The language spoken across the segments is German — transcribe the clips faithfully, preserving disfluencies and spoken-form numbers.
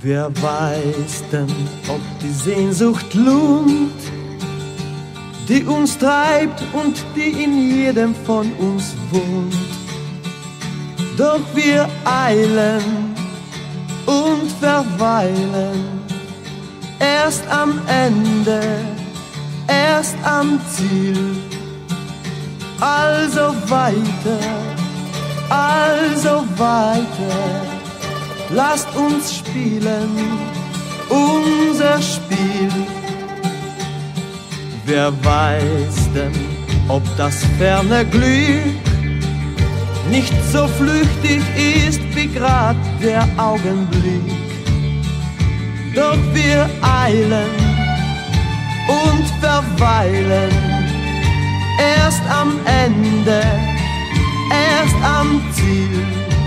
Wer weiß denn, ob die Sehnsucht lohnt, die uns treibt und die in jedem von uns wohnt. Doch wir eilen und verweilen, erst am Ende, erst am Ziel. Also weiter, also weiter, lasst uns spielen, unser Spiel. Wer weiß denn, ob das ferne Glück nicht so flüchtig ist wie grad der Augenblick. Doch wir eilen und verweilen, erst am Ende, erst am Ziel.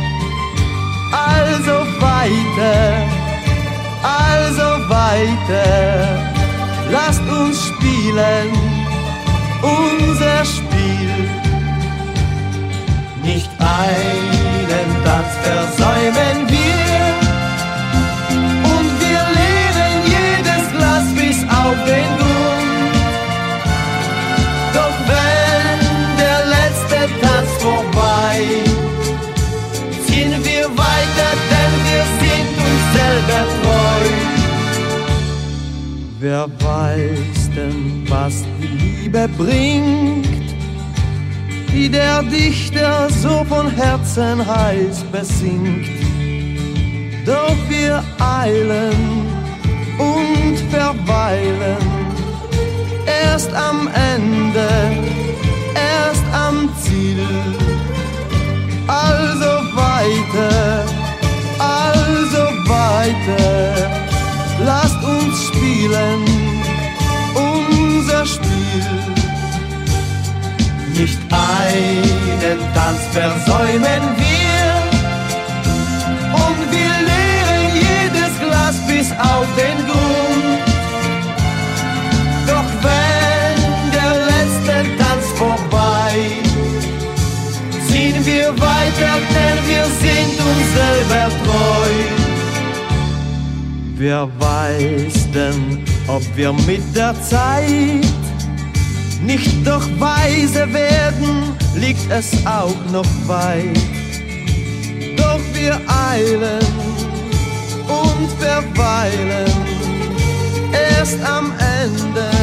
Also weiter, also weiter, lasst uns spielen, unser Spiel. Nicht einen Tanz versäumen wir, und wir leeren jedes Glas bis auf den Grund. Doch wenn der letzte Tanz vorbei, ziehen wir weiter, denn wir sind uns selber treu. Wer weiß denn, was die Liebe bringt, die der Dichter so von Herzen heiß besingt. Doch wir eilen und verweilen, erst am Ende, erst am Ziel. Also weiter, also weiter, lasst uns spielen, unser Spiel. Nicht einen Tanz versäumen wir, und wir leeren jedes Glas bis auf den Grund. Doch wenn der letzte Tanz vorbei, ziehen wir weiter, denn wir sind uns selber treu. Wer weiß denn, ob wir mit der Zeit nicht doch weise werden, liegt es auch noch weit. Doch wir eilen und verweilen, erst am Ende,